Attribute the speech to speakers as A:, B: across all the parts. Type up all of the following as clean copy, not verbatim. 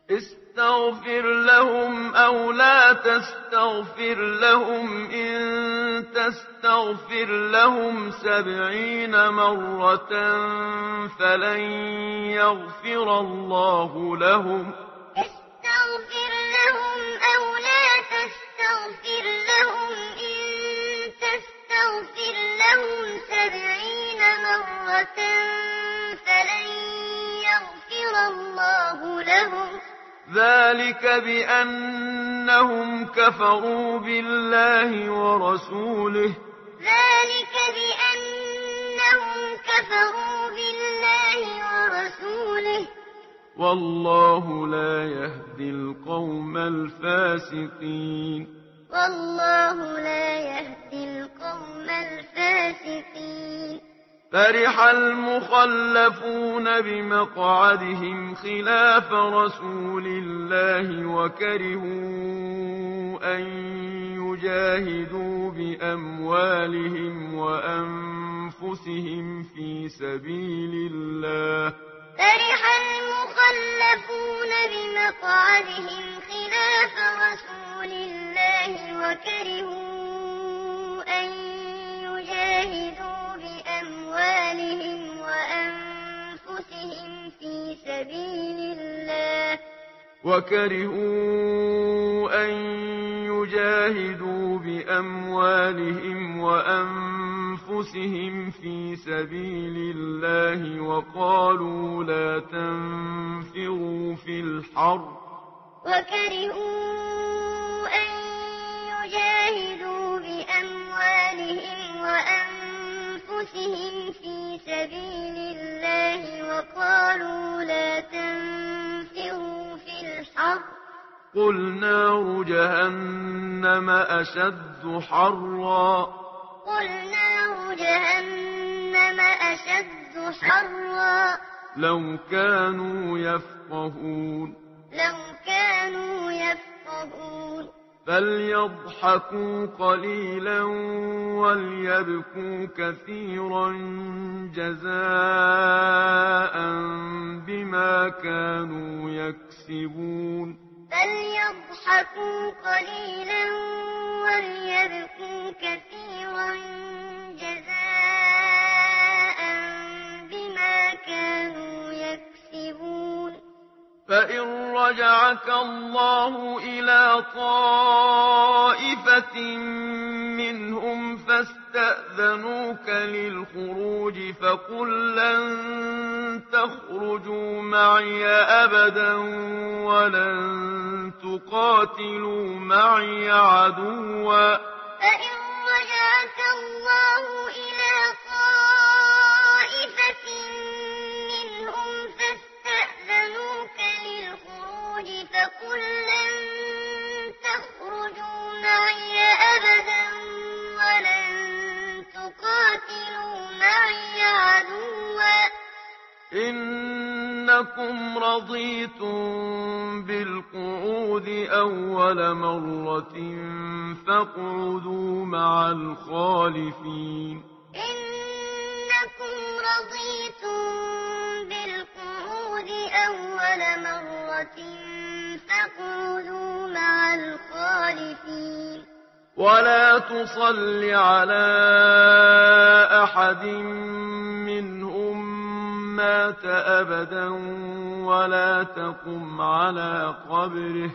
A: استغفر لهم أو لا تستغفر لهم إن تستغفر لهم 70 مرة فلن يغفر الله لهم
B: استغفر لهم أو لا تستغفر لهم إن تستغفر لهم 70 مرة فلن يغفر الله لهم
A: ذلك بأنهم كفروا بالله ورسوله والله لا يهدي القوم الفاسقين فرح المخلفون بمقعدهم خلاف رسول الله وكرهوا أن يجاهدوا بأموالهم وأنفسهم في سبيل الله
B: فرح المخلفون بمقعدهم خلاف رسول الله وكرهوا أن يجاهدوا بأموالهم وأنفسهم في سبيل
A: الله وقالوا لا تنفروا في الحر قل نار جهنم أشد حرا لو كانوا يفقهون فليضحكوا قليلا وليبكوا كثيرا جزاء بما كانوا يكسبون فإن رجعك الله إلى طائفة منهم فاستأذنوك للخروج فقل لن تخرجوا معي أبدا ولن تقاتلوا معي عدوا إنكم رضيتم بالقعود أول مرة فاقعدوا مع الخالفين ولا تصل على أحد منهم مات أبدا ولا تقم على قبره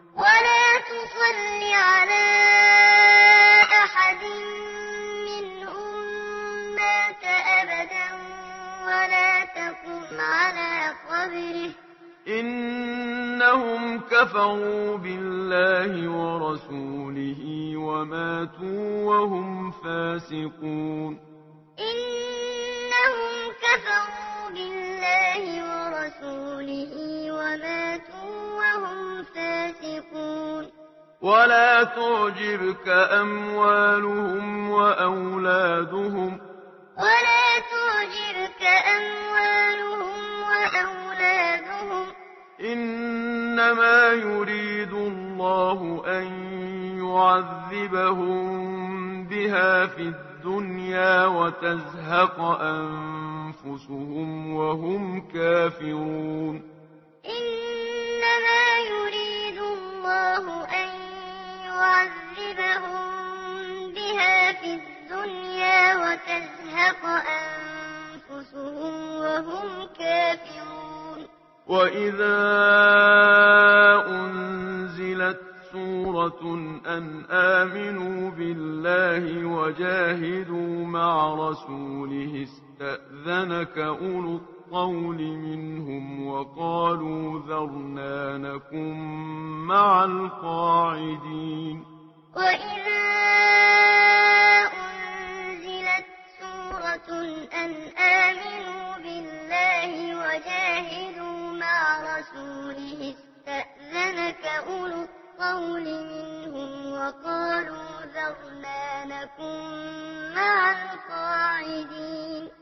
A: إنهم كفروا بالله ورسوله وماتوا وهم فاسقون ولا تعجبك أموالهم وأولادهم إنما يريد الله أن يعذبهم بها في الدنيا وتزهق أنفسهم وهم كافرون
B: إنما وتزهق أنفسهم وهم كافرون
A: وإذا أنزلت سورة أن آمنوا بالله وجاهدوا مع رسوله استأذنك أولو الطول منهم وقالوا ذرنا نكن مع القاعدين
B: وإذا أنزلت سورة أن آمنوا بالله وجاهدوا مع رسوله استأذنك أولو الطول منهم وقالوا ذرنا نكن مع القاعدين